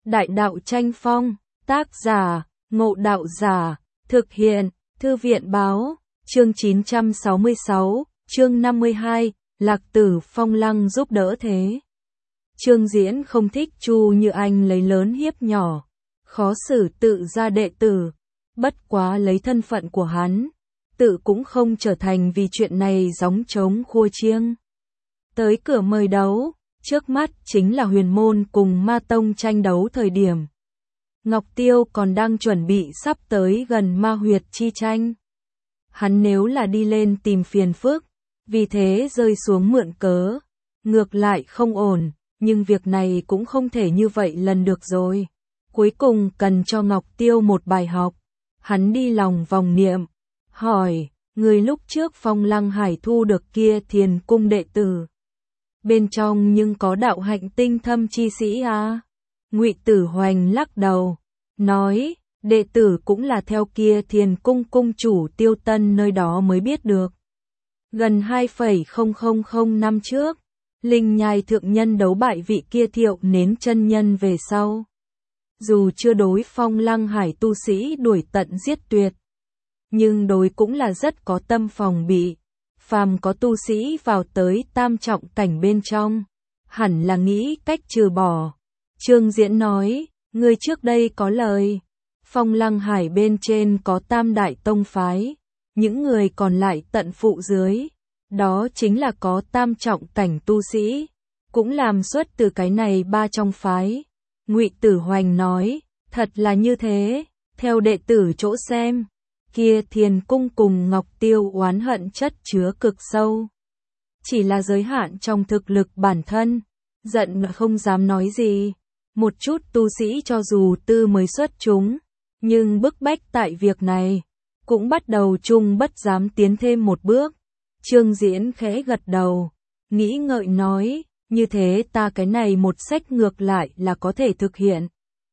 Đại đạo tranh phong, tác giả, Ngộ Đạo Giả, thực hiện, Thư viện báo, chương 966, chương 52, Lạc Tử Phong Lăng giúp đỡ thế. Trương Diễn không thích Chu Như Anh lấy lớn hiếp nhỏ, khó xử tự ra đệ tử, bất quá lấy thân phận của hắn, tự cũng không trở thành vì chuyện này gióng trống khua chiêng. Tới cửa mời đấu, trước mắt chính là Huyền Môn cùng Ma Tông tranh đấu thời điểm. Ngọc Tiêu còn đang chuẩn bị sắp tới gần Ma Huyệt chi tranh. Hắn nếu là đi lên tìm phiền phức, vì thế rơi xuống mượn cớ, ngược lại không ổn, nhưng việc này cũng không thể như vậy lần được rồi. Cuối cùng cần cho Ngọc Tiêu một bài học. Hắn đi lòng vòng niệm, hỏi, người lúc trước Phong Lăng Hải thu được kia Thiền Cung đệ tử, bên trong nhưng có đạo hạnh tinh thâm chi sĩ à? Ngụy Tử Hoành lắc đầu, nói, đệ tử cũng là theo kia Thiền Cung cung chủ Tiêu Tân nơi đó mới biết được. Gần 2,0005 năm trước, Linh Nhai thượng nhân đấu bại vị kia Thiệu Nến chân nhân về sau. Dù chưa đối Phong Lăng Hải tu sĩ đuổi tận giết tuyệt, nhưng đối cũng là rất có tâm phòng bị. Phàm có tu sĩ vào tới tam trọng cảnh bên trong, hẳn là nghĩ cách trừ bỏ. Trương Diễn nói, người trước đây có lời, Phong Lăng Hải bên trên có tam đại tông phái, những người còn lại tận phụ dưới, đó chính là có tam trọng cảnh tu sĩ, cũng làm xuất từ cái này ba trong phái. Ngụy Tử Hoành nói, thật là như thế, theo đệ tử chỗ xem, kia Thiền Cung cùng Ngọc Tiêu oán hận chất chứa cực sâu. Chỉ là giới hạn trong thực lực bản thân, giận không dám nói gì. Một chút tu sĩ cho dù tư mới xuất chúng, nhưng bức bách tại việc này, cũng bắt đầu chung bất dám tiến thêm một bước. Trương Diễn khẽ gật đầu, nghĩ ngợi nói, như thế ta cái này một sách ngược lại là có thể thực hiện.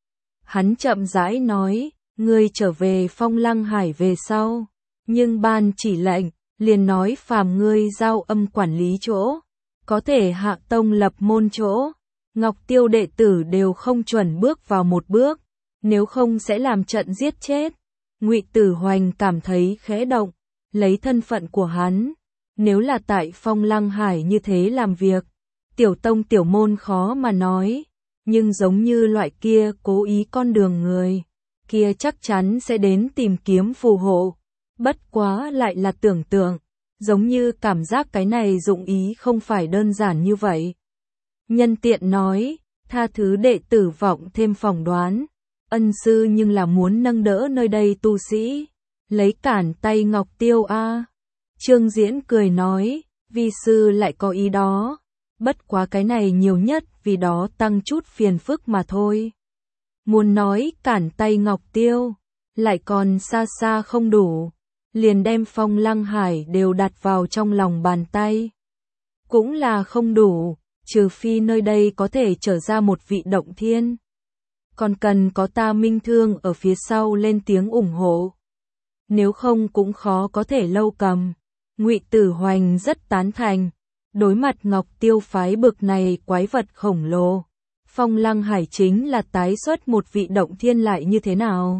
Hắn chậm rãi nói, ngươi trở về Phong Lăng Hải về sau, nhưng ban chỉ lệnh, liền nói phàm ngươi giao âm quản lý chỗ, có thể hạ tông lập môn chỗ, Ngọc Tiêu đệ tử đều không chuẩn bước vào một bước, nếu không sẽ làm trận giết chết. Ngụy Tử Hoành cảm thấy khẽ động, lấy thân phận của hắn, nếu là tại Phong Lăng Hải như thế làm việc, tiểu tông tiểu môn khó mà nói, nhưng giống như loại kia cố ý con đường người, kia chắc chắn sẽ đến tìm kiếm phù hộ. Bất quá lại là tưởng tượng, giống như cảm giác cái này dụng ý không phải đơn giản như vậy. Nhân tiện nói, tha thứ đệ tử vọng thêm phỏng đoán, ân sư nhưng là muốn nâng đỡ nơi đây tu sĩ, lấy cản tay Ngọc Tiêu a. Trương Diễn cười nói, vi sư lại có ý đó, bất quá cái này nhiều nhất vì đó tăng chút phiền phức mà thôi. Muốn nói cản tay Ngọc Tiêu, lại còn xa xa không đủ, liền đem Phong Lăng Hải đều đặt vào trong lòng bàn tay. Cũng là không đủ, trừ phi nơi đây có thể trở ra một vị động thiên. Còn cần có ta Minh Thương ở phía sau lên tiếng ủng hộ. Nếu không cũng khó có thể lâu cầm. Ngụy Tử Hoành rất tán thành. Đối mặt Ngọc Tiêu phái bực này quái vật khổng lồ, Phong Lăng Hải chính là tái xuất một vị động thiên lại như thế nào?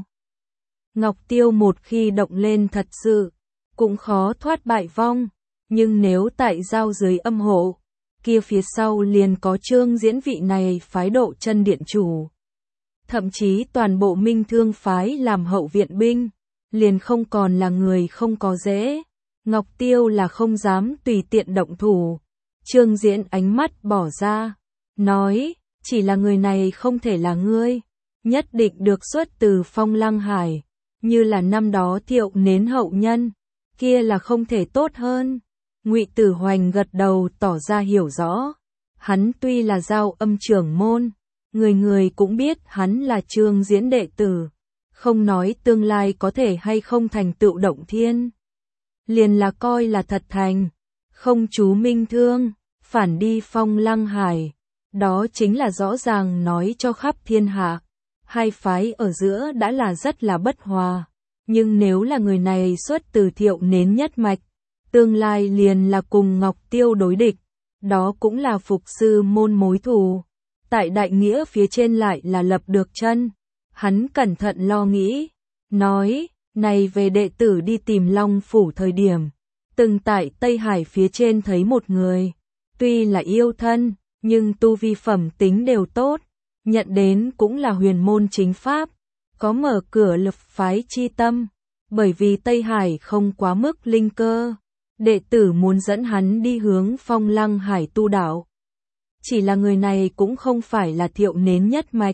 Ngọc Tiêu một khi động lên thật sự, cũng khó thoát bại vong, nhưng nếu tại giao dưới âm hộ, kia phía sau liền có Trương Diễn vị này phái độ chân điện chủ. Thậm chí toàn bộ Minh Thương phái làm hậu viện binh, liền không còn là người không có dễ. Ngọc Tiêu là không dám tùy tiện động thủ. Trương Diễn ánh mắt bỏ ra, nói, chỉ là người này không thể là ngươi, nhất định được xuất từ Phong Lăng Hải, như là năm đó Thiệu Nến hậu nhân, kia là không thể tốt hơn. Ngụy Tử Hoành gật đầu tỏ ra hiểu rõ, hắn tuy là giao âm trưởng môn, người người cũng biết hắn là Trương Diễn đệ tử, không nói tương lai có thể hay không thành tựu động thiên, liền là coi là thật thành, không chú Minh Thương, phản đi Phong Lăng Hải, đó chính là rõ ràng nói cho khắp thiên hạ, hai phái ở giữa đã là rất là bất hòa, nhưng nếu là người này xuất từ Thiệu Nến nhất mạch, tương lai liền là cùng Ngọc Tiêu đối địch, đó cũng là phục sư môn mối thù. tại đại nghĩa phía trên lại là lập được chân. Hắn cẩn thận lo nghĩ, nói, này về đệ tử đi tìm Long Phủ thời điểm, từng tại Tây Hải phía trên thấy một người, tuy là yêu thân, nhưng tu vi phẩm tính đều tốt, nhận đến cũng là huyền môn chính pháp, có mở cửa lập phái chi tâm, bởi vì Tây Hải không quá mức linh cơ, đệ tử muốn dẫn hắn đi hướng Phong Lăng Hải tu đạo. Chỉ là người này cũng không phải là Thiệu Nến nhất mạch.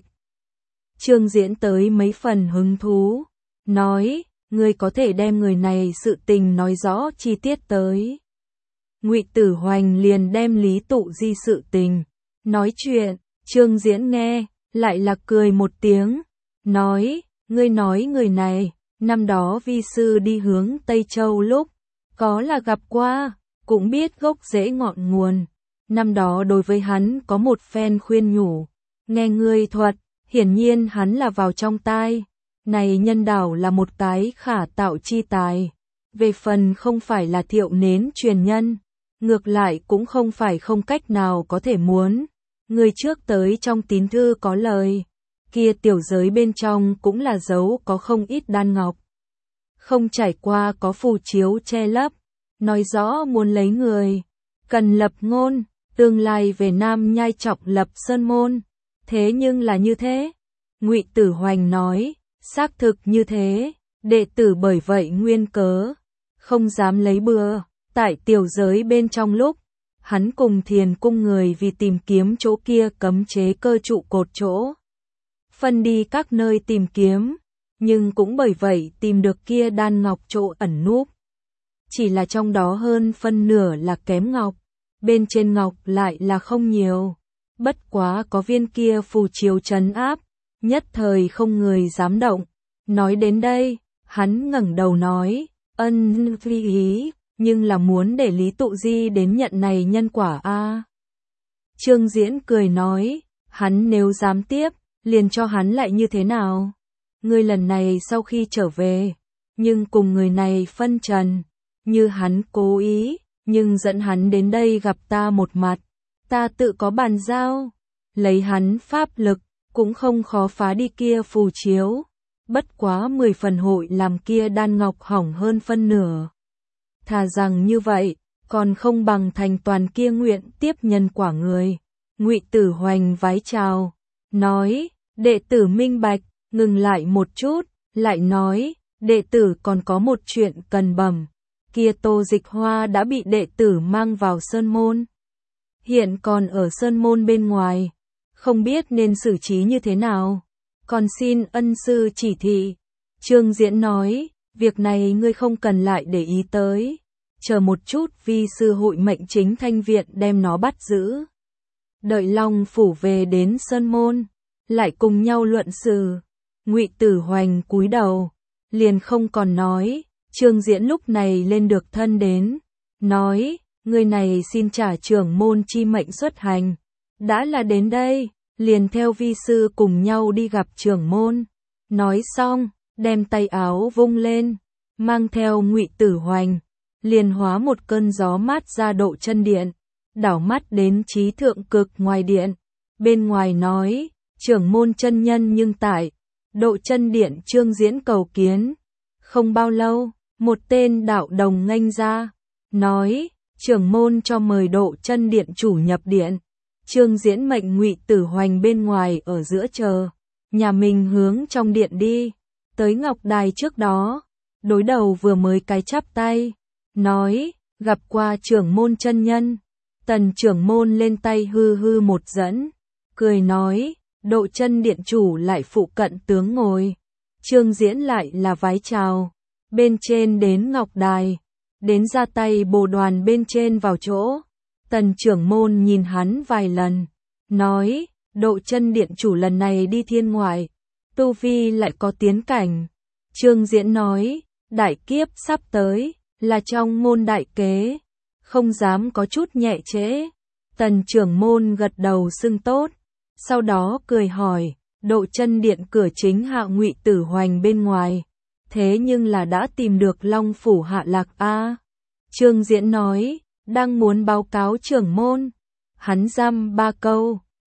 Trương Diễn tới mấy phần hứng thú, nói, ngươi có thể đem người này sự tình nói rõ chi tiết tới. Ngụy Tử Hoành liền đem Lý Tụ Di sự tình nói chuyện, Trương Diễn nghe, lại là cười một tiếng, nói, ngươi nói người này, năm đó vi sư đi hướng Tây Châu lúc, có là gặp qua, cũng biết gốc rễ ngọn nguồn. Năm đó đối với hắn có một phen khuyên nhủ, nghe ngươi thuật, hiển nhiên hắn là vào trong tai. Này nhân đảo là một cái khả tạo chi tài. Về phần không phải là Thiệu Nến truyền nhân, ngược lại cũng không phải không cách nào có thể muốn. Người trước tới trong tín thư có lời, kia tiểu giới bên trong cũng là dấu có không ít đan ngọc. Không trải qua có phù chiếu che lấp, nói rõ muốn lấy người, cần lập ngôn, tương lai về Nam Nhai trọng lập sơn môn. Thế nhưng là như thế. Ngụy Tử Hoành nói, xác thực như thế, đệ tử bởi vậy nguyên cớ, không dám lấy bừa, tại tiểu giới bên trong lúc, hắn cùng Thiền cung người vì tìm kiếm chỗ kia cấm chế cơ trụ cột chỗ. Phân đi các nơi tìm kiếm, nhưng cũng bởi vậy tìm được kia đan ngọc chỗ ẩn núp. Chỉ là trong đó hơn phân nửa là kém ngọc, bên trên ngọc lại là không nhiều. Bất quá có viên kia phù chiếu trấn áp, nhất thời không người dám động. Nói đến đây, hắn ngẩng đầu nói, ân phi ý, nhưng là muốn để Lý Tụ Di đến nhận này nhân quả a. Trương Diễn cười nói, hắn nếu dám tiếp, liền cho hắn lại như thế nào? Ngươi lần này sau khi trở về, nhưng cùng người này phân trần, như hắn cố ý, nhưng dẫn hắn đến đây gặp ta một mặt, ta tự có bàn giao, lấy hắn pháp lực, cũng không khó phá đi kia phù chiếu, bất quá 10 phần hội làm kia đan ngọc hỏng hơn phân nửa. Thà rằng như vậy, còn không bằng thành toàn kia nguyện tiếp nhân quả người. Ngụy Tử Hoành vái chào, nói, đệ tử minh bạch, ngừng lại một chút, lại nói, đệ tử còn có một chuyện cần bẩm. Kia Tô Dịch Hoa đã bị đệ tử mang vào sơn môn, hiện còn ở sơn môn bên ngoài, không biết nên xử trí như thế nào, còn xin ân sư chỉ thị. Trương Diễn nói, việc này ngươi không cần lại để ý tới, chờ một chút vi sư hội mệnh chính thanh viện đem nó bắt giữ. Đợi Long Phủ về đến sơn môn, lại cùng nhau luận sự. Ngụy Tử Hoành cúi đầu, liền không còn nói. Trương Diễn lúc này lên được thân đến, nói, người này xin trả trưởng môn chi mệnh xuất hành. Đã là đến đây, liền theo vi sư cùng nhau đi gặp trưởng môn. Nói xong, đem tay áo vung lên, mang theo Ngụy Tử Hoành, liền hóa một cơn gió mát ra Độ Chân Điện, đảo mắt đến Chí Thượng Cực ngoài điện. Bên ngoài nói, trưởng môn chân nhân nhưng tại Độ Chân Điện Trương Diễn cầu kiến. Không bao lâu, một tên đạo đồng nghênh ra, nói, trưởng môn cho mời Độ Chân Điện chủ nhập điện. Trương Diễn mệnh Ngụy Tử Hoành bên ngoài ở giữa chờ, nhà mình hướng trong điện đi. Tới ngọc đài trước đó, đối đầu vừa mới cái chắp tay, nói, gặp qua trưởng môn chân nhân. Tần trưởng môn lên tay hư hư một dẫn, cười nói, Độ Chân Điện chủ lại phụ cận tướng ngồi. Trương Diễn lại là vái chào, bên trên đến ngọc đài, đến ra tay bồ đoàn bên trên vào chỗ. Tần trưởng môn nhìn hắn vài lần, nói, Độ Chân Điện chủ lần này đi thiên ngoại, tu vi lại có tiến cảnh. Trương Diễn nói, đại kiếp sắp tới, là trong môn đại kế, không dám có chút nhẹ trễ. Tần trưởng môn gật đầu xưng tốt, sau đó cười hỏi, Độ Chân Điện cửa chính hạ Ngụy Tử Hoành bên ngoài, thế nhưng là đã tìm được Long Phủ hạ lạc a. Trương Diễn nói, đang muốn báo cáo trưởng môn. Hắn dăm ba câu,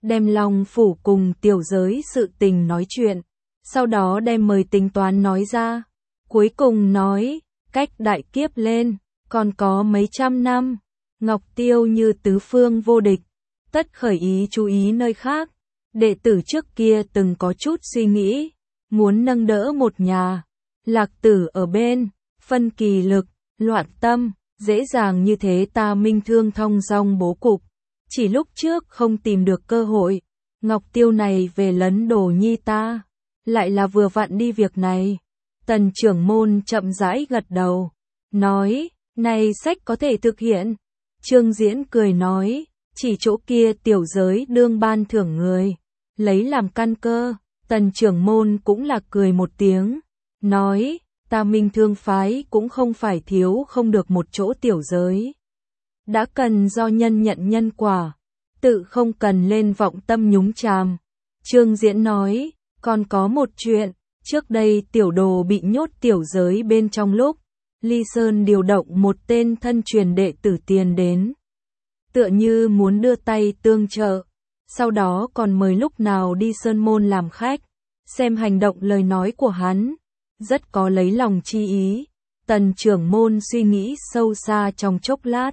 đem Long Phủ cùng tiểu giới sự tình nói chuyện, sau đó đem mời tính toán nói ra. Cuối cùng nói, cách đại kiếp lên, còn có mấy trăm năm, Ngọc Tiêu như tứ phương vô địch, tất khởi ý chú ý nơi khác. Đệ tử trước kia từng có chút suy nghĩ, muốn nâng đỡ một nhà, Lạc Tử ở bên, phân kỳ lực, loạn tâm, dễ dàng như thế ta minh thương thong dong bố cục. Chỉ lúc trước không tìm được cơ hội, Ngọc Tiêu này về lấn đồ nhi ta, lại là vừa vặn đi việc này. Tần trưởng môn chậm rãi gật đầu, nói, này sách có thể thực hiện. Trương Diễn cười nói, chỉ chỗ kia tiểu giới đương ban thưởng người, lấy làm căn cơ. Tần trưởng môn cũng là cười một tiếng, nói, ta minh thương phái cũng không phải thiếu không được một chỗ tiểu giới. Đã cần do nhân nhận nhân quả, tự không cần lên vọng tâm nhúng chàm. Trương Diễn nói, còn có một chuyện, trước đây tiểu đồ bị nhốt tiểu giới bên trong lúc, Ly Sơn điều động một tên thân truyền đệ tử tiền đến. Tựa như muốn đưa tay tương trợ, sau đó còn mời lúc nào đi Sơn Môn làm khách, xem hành động lời nói của hắn, rất có lấy lòng chi ý. Tần trưởng môn suy nghĩ sâu xa trong chốc lát,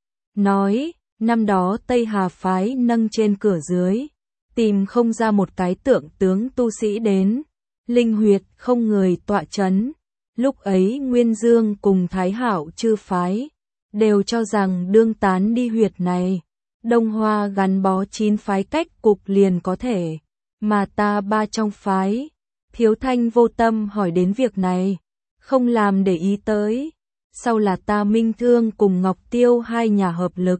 nói, năm đó Tây Hà phái nâng trên cửa dưới, tìm không ra một cái tượng tướng tu sĩ đến, linh huyệt không người tọa chấn. Lúc ấy Nguyên Dương cùng Thái Hạo chư phái đều cho rằng đương tán đi huyệt này, Đông Hoa gắn bó 9 phái cách cục liền có thể, mà ta 3 trong phái. Thiếu Thanh vô tâm hỏi đến việc này, không làm để ý tới. Sau là ta Minh Thương cùng Ngọc Tiêu hai nhà hợp lực,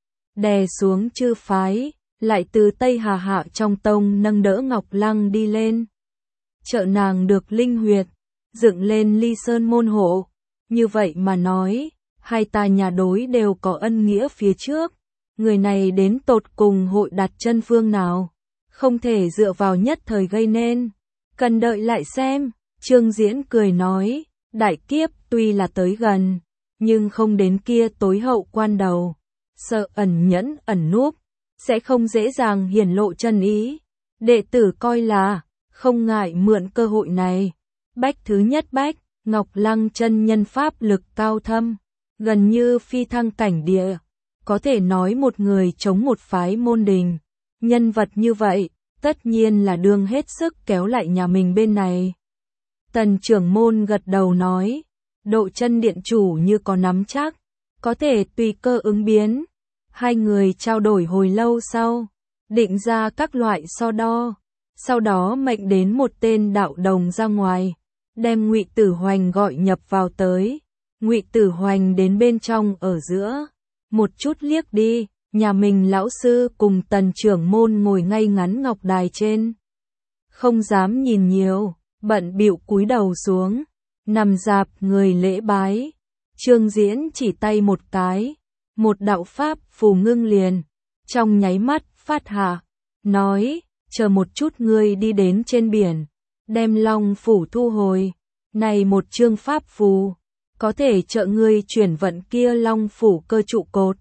đè xuống chư phái, lại từ Tây Hà Hạ trong tông nâng đỡ Ngọc Lăng đi lên. Trợ nàng được linh huyệt, dựng lên Ly Sơn môn hộ. Như vậy mà nói, hai ta nhà đối đều có ân nghĩa phía trước. Người này đến tột cùng hội đặt chân phương nào, không thể dựa vào nhất thời gây nên, cần đợi lại xem. Trương Diễn cười nói, đại kiếp tuy là tới gần, nhưng không đến kia tối hậu quan đầu, sợ ẩn nhẫn ẩn núp, sẽ không dễ dàng hiển lộ chân ý. Đệ tử coi là, không ngại mượn cơ hội này. Bách thứ nhất bách, Ngọc Lăng chân nhân pháp lực cao thâm, gần như phi thăng cảnh địa, có thể nói một người chống một phái môn đình. Nhân vật như vậy, tất nhiên là đương hết sức kéo lại nhà mình bên này. Tần trưởng môn gật đầu nói, Độ Chân điện chủ như có nắm chắc, có thể tùy cơ ứng biến. Hai người trao đổi hồi lâu sau, định ra các loại so đo, sau đó mệnh đến một tên đạo đồng ra ngoài, đem Ngụy Tử Hoành gọi nhập vào tới. Ngụy Tử Hoành đến bên trong ở giữa, một chút liếc đi, nhà mình lão sư cùng Tần trưởng môn ngồi ngay ngắn ngọc đài trên, không dám nhìn nhiều, bận bịu cúi đầu xuống, nằm dạp người lễ bái. Trương Diễn chỉ tay một cái, một đạo pháp phù ngưng liền, trong nháy mắt phát hạ, nói, chờ một chút ngươi đi đến trên biển, đem Long Phủ thu hồi, này một chương pháp phù, có thể trợ ngươi chuyển vận kia Long Phủ cơ trụ cột.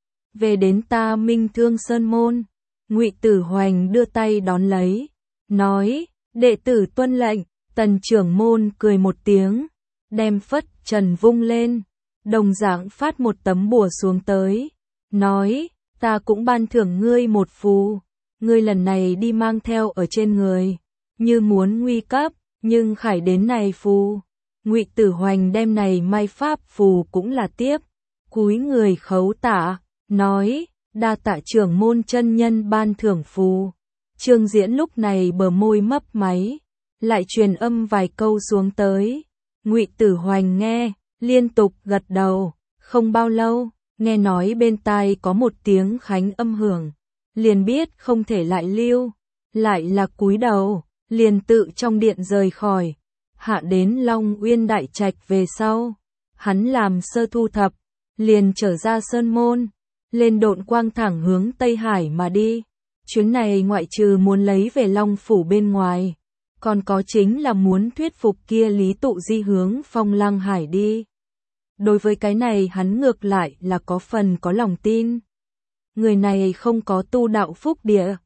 Về đến ta Minh Thương Sơn Môn, Ngụy Tử Hoành đưa tay đón lấy, nói, đệ tử tuân lệnh. Tần trưởng môn cười một tiếng, đem phất trần vung lên, đồng dạng phát một tấm bùa xuống tới, nói, ta cũng ban thưởng ngươi một phù, ngươi lần này đi mang theo ở trên người, như muốn nguy cấp, nhưng khải đến này phù. Ngụy Tử Hoành đem này may pháp phù cũng là tiếp, cúi người khấu tạ, nói, đa tạ trưởng môn chân nhân ban thưởng phù. Trương Diễn lúc này bờ môi mấp máy, lại truyền âm vài câu xuống tới. Ngụy Tử Hoành nghe, liên tục gật đầu, không bao lâu, nghe nói bên tai có một tiếng khánh âm hưởng, liền biết không thể lại lưu, lại là cúi đầu, liền tự trong điện rời khỏi, hạ đến Long Uyên đại trạch về sau, hắn làm sơ thu thập, liền trở ra sơn môn, lên độn quang thẳng hướng Tây Hải mà đi. Chuyến này ngoại trừ muốn lấy về Long Phủ bên ngoài, còn có chính là muốn thuyết phục kia Lý Tụ Di hướng Phong Lăng Hải đi. Đối với cái này hắn ngược lại là có phần có lòng tin. Người này không có tu đạo phúc địa,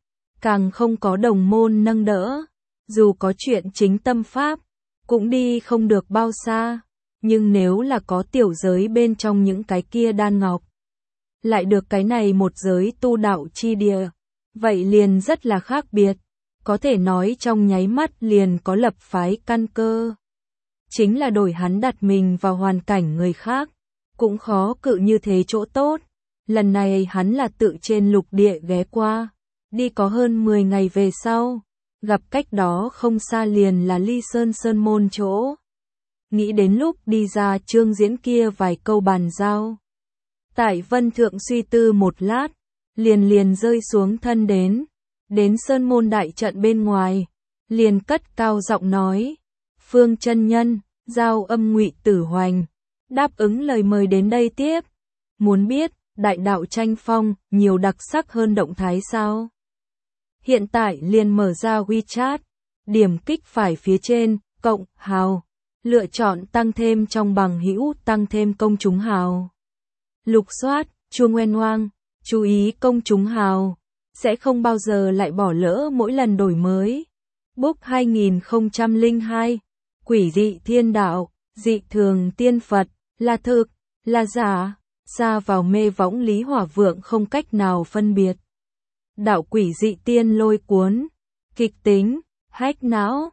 càng không có đồng môn nâng đỡ, dù có chuyện chính tâm pháp, cũng đi không được bao xa, nhưng nếu là có tiểu giới bên trong những cái kia đan ngọc, lại được cái này một giới tu đạo chi địa, vậy liền rất là khác biệt, có thể nói trong nháy mắt liền có lập phái căn cơ. Chính là đổi hắn đặt mình vào hoàn cảnh người khác, cũng khó cự như thế chỗ tốt. Lần này hắn là tự trên lục địa ghé qua, đi có hơn 10 ngày về sau, gặp cách đó không xa liền là Ly Sơn Sơn môn chỗ. Nghĩ đến lúc đi ra Trương Diễn kia vài câu bàn giao. Tại Vân Thượng suy tư một lát, liền rơi xuống thân đến Sơn môn đại trận bên ngoài, liền cất cao giọng nói: "Phương chân nhân, giao âm Ngụy Tử Hoành, đáp ứng lời mời đến đây tiếp. Muốn biết đại đạo tranh phong nhiều đặc sắc hơn động thái sao?" Hiện tại liền mở ra WeChat, điểm kích phải phía trên, cộng, hào, lựa chọn tăng thêm trong bằng hữu, tăng thêm công chúng hào. Lục soát, chuông oen oang, chú ý công chúng hào, sẽ không bao giờ lại bỏ lỡ mỗi lần đổi mới. Book 2002, quỷ dị thiên đạo, dị thường tiên Phật, là thực, là giả, xa vào mê võng Lý Hỏa Vượng không cách nào phân biệt. Đạo quỷ dị tiên lôi cuốn, kịch tính, hack não,